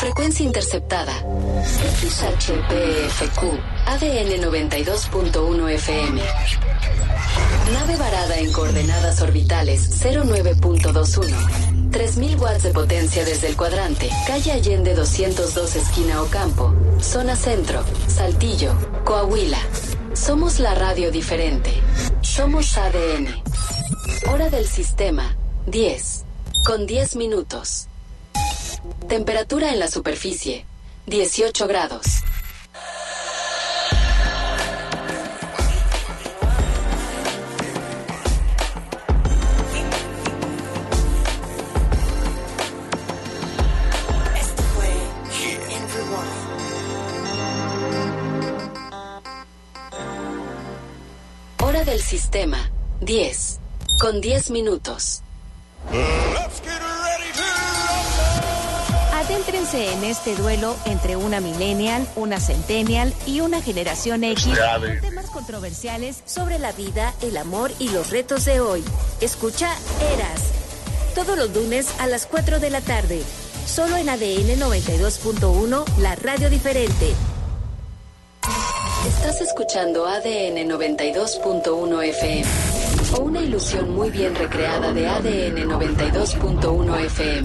Frecuencia interceptada. XHPFQ. ADN 92.1 FM. Nave varada en coordenadas orbitales 09.21. 3000 watts de potencia desde el cuadrante. Calle Allende 202 esquina Ocampo. Zona Centro. Saltillo. Coahuila. Somos la radio diferente. Somos ADN. Hora del sistema. 10. Con 10 minutos. Temperatura en la superficie. 18 grados. Hora del sistema. 10. Con 10 minutos. Adéntrense en este duelo entre una millennial, una centennial y una generación X con temas controversiales sobre la vida, el amor y los retos de hoy. Escucha Eras. Todos los lunes a las 4 de la tarde. Solo en ADN 92.1, la radio diferente. Estás escuchando ADN 92.1 FM. O una ilusión muy bien recreada de ADN 92.1 FM.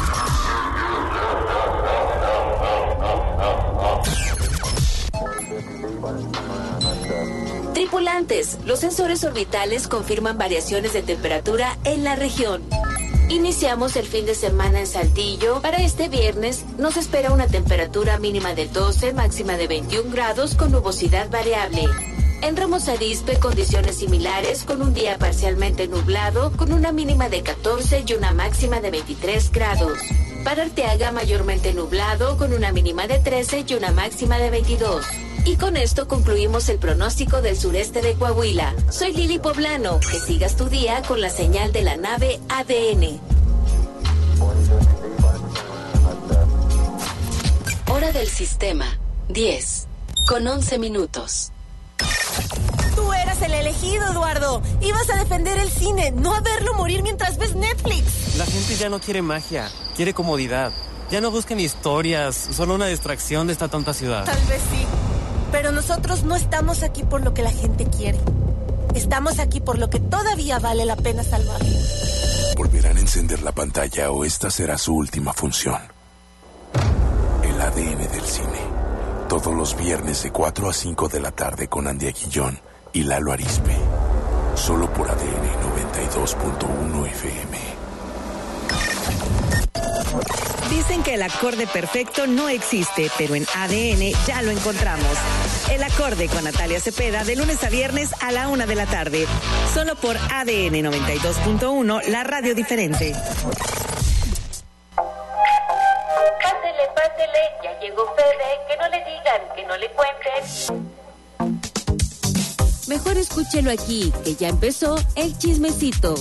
Tripulantes, los sensores orbitales confirman variaciones de temperatura en la región. Iniciamos el fin de semana en Saltillo. Para este viernes nos espera una temperatura mínima de 12, máxima de 21 grados con nubosidad variable. En Ramos Arizpe, condiciones similares, con un día parcialmente nublado, con una mínima de 14 y una máxima de 23 grados. Para Arteaga, mayormente nublado, con una mínima de 13 y una máxima de 22. Y con esto concluimos el pronóstico del sureste de Coahuila. Soy Lili Poblano. Que sigas tu día con la señal de la nave ADN. Hora del sistema. 10. Con 11 minutos. Tú eras el elegido, Eduardo. Ibas a defender el cine, no a verlo morir mientras ves Netflix. La gente ya no quiere magia, quiere comodidad. Ya no buscan historias, solo una distracción de esta tonta ciudad. Tal vez sí. Pero nosotros no estamos aquí por lo que la gente quiere. Estamos aquí por lo que todavía vale la pena salvar. Volverán a encender la pantalla o esta será su última función. El ADN del cine. Todos los viernes de 4 a 5 de la tarde con Andy Aguillón y Lalo Arizpe. Solo por ADN 92.1 FM. Dicen que el acorde perfecto no existe, pero en ADN ya lo encontramos. El acorde con Natalia Cepeda de lunes a viernes a la 1 de la tarde. Solo por ADN 92.1, la radio diferente. Pásele, ya llegó Fede, que no le digan, que no le cuenten. Mejor escúchelo aquí, que ya empezó el chismecito.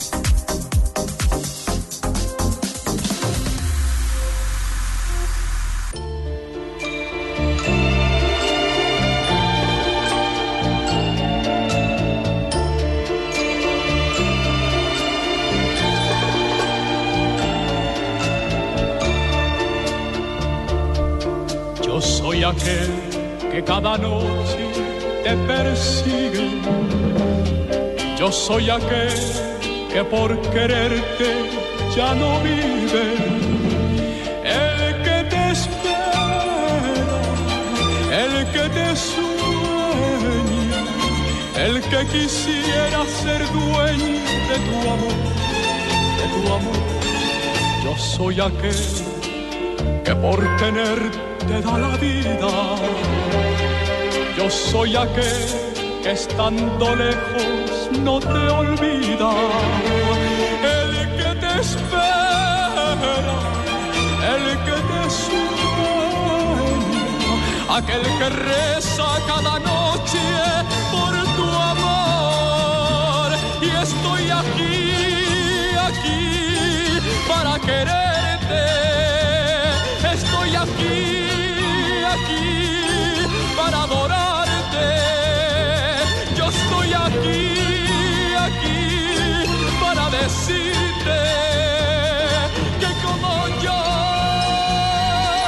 Yo soy aquel que cada noche te persigue. Yo soy aquel que por quererte ya no vive. El que te espera, el que te sueña, el que quisiera ser dueño de tu amor, de tu amor. Yo soy aquel que por tenerte te da la vida. Yo soy aquel que estando lejos no te olvida. El que te espera, el que te sueña, aquel que reza cada noche por tu amor. Y estoy aquí, aquí para quererte. Estoy aquí para adorarte. Yo estoy aquí para decirte que como yo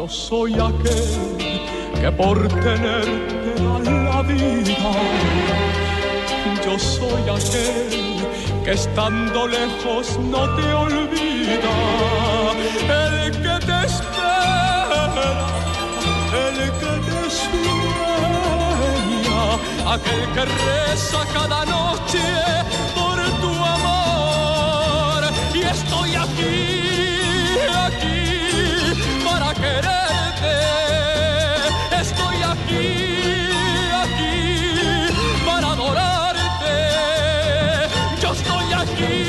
Yo soy aquel que por tenerte da la vida. Yo soy aquel que estando lejos no te olvida. El que te espera, el que te sueña, aquel que reza cada noche por tu amor. Y estoy aquí para quererte. Estoy aquí para adorarte. Yo estoy aquí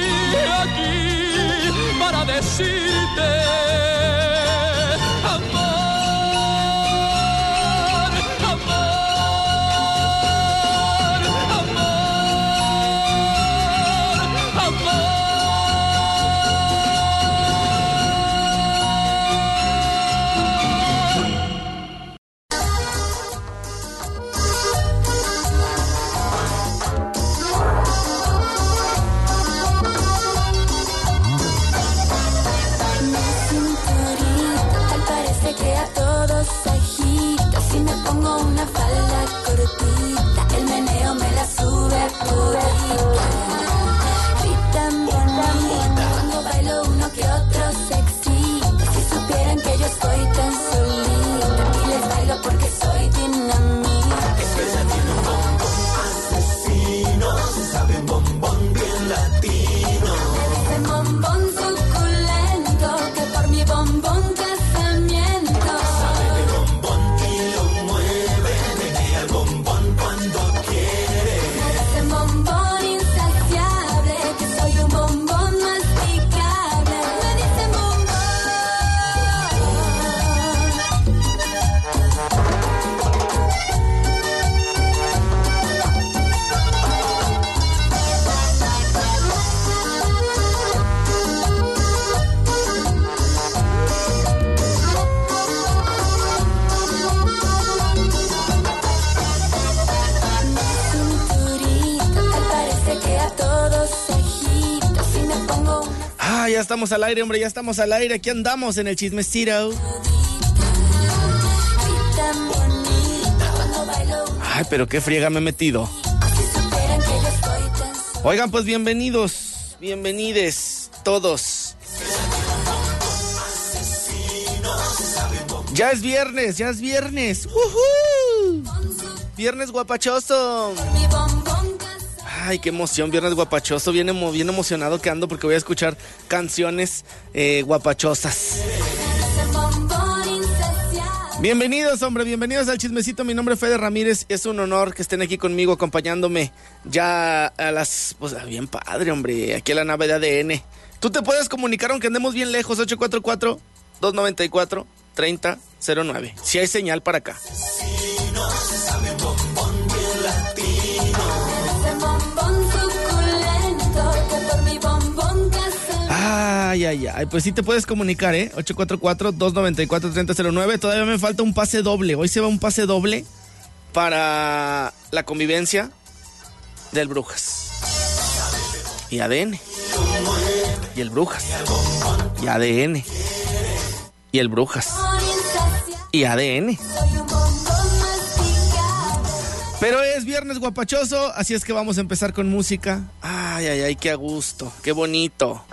para decirte amor, amor, amor, amor. Que a todos agita. Si me pongo una falda cortita, el meneo me la sube purita. Gritan bonita, cuando bailo uno que otro se excita. Si supieran que yo estoy tan solita, y les bailo porque soy dinamita. Ella tiene un bombón asesino, se sabe un bombón bien latino. Me dicen bombón suculento, que por mi bombón Ya estamos al aire, hombre, ya estamos al aire. Aquí andamos en el Chismecito. Ay, pero qué friega me he metido. Oigan, pues bienvenidos, bienvenides todos. Ya es viernes, ya es viernes. ¡Uhú! Viernes guapachoso. Ay, qué emoción, viernes guapachoso, bien emocionado que ando porque voy a escuchar canciones guapachosas. Bienvenidos, hombre, bienvenidos al Chismecito, mi nombre es Fede Ramírez, es un honor que estén aquí conmigo acompañándome ya a las, pues bien padre, hombre, aquí a la nave de ADN. Tú te puedes comunicar aunque andemos bien lejos, 844-294-3009, si hay señal para acá. Ay, pues sí te puedes comunicar, 844-294-3009. Todavía me falta un pase doble. Hoy se va un pase doble para la convivencia del Brujas y ADN y el Brujas y ADN y el Brujas y ADN. Pero es viernes guapachoso, así es que vamos a empezar con música. Ay, qué a gusto, qué bonito.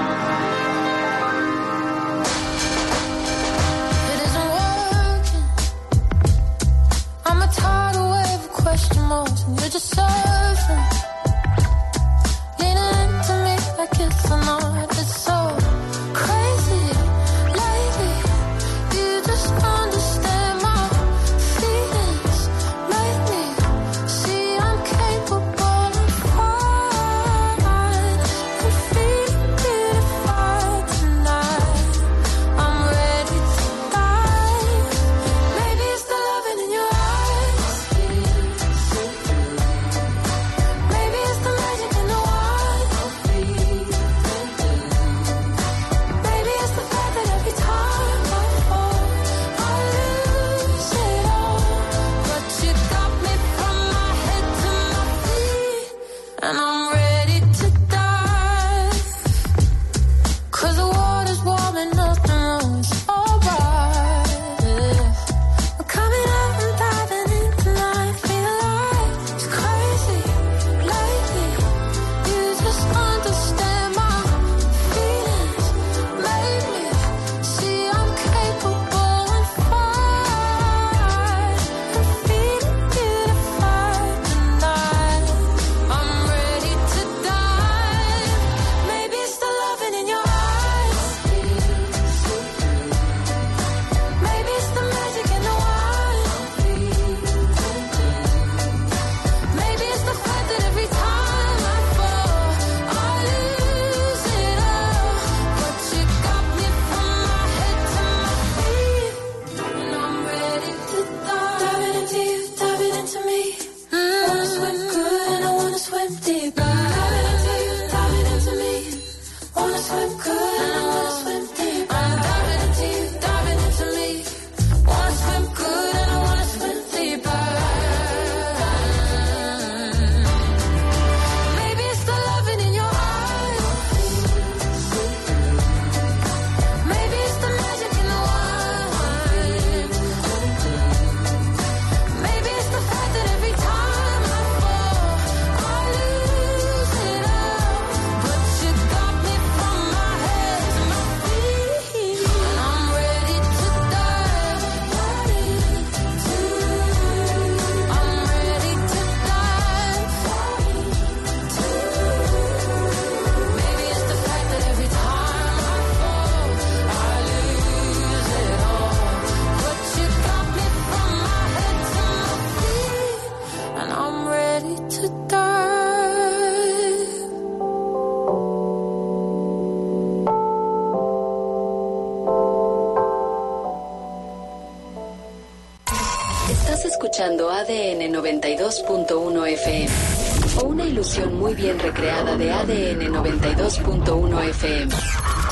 You're just surfing, leaning into me like it's a night. It's so crazy lately. You just understand my feelings, make me see I'm capable of flying and feeling beautified tonight. I'm ready to dive. Maybe it's the loving in your eyes. wanna swim good, and I wanna swim deep. I'm diving into you, diving into me. Wanna swim good, and I wanna swim deeper. Maybe it's the loving in your eyes. Maybe it's the magic in the wine. Maybe it's the fact that every time I fall, I lose it all. But you got me from my head to my feet, and I'm ready to dive. I'm ready to dive. Maybe it's the fact that every time I fall, I lose it all. But you got me from my head to my feet, and I'm ready to dive. Estás escuchando ADN 92.1 FM o una ilusión muy bien recreada de ADN 92.1 FM.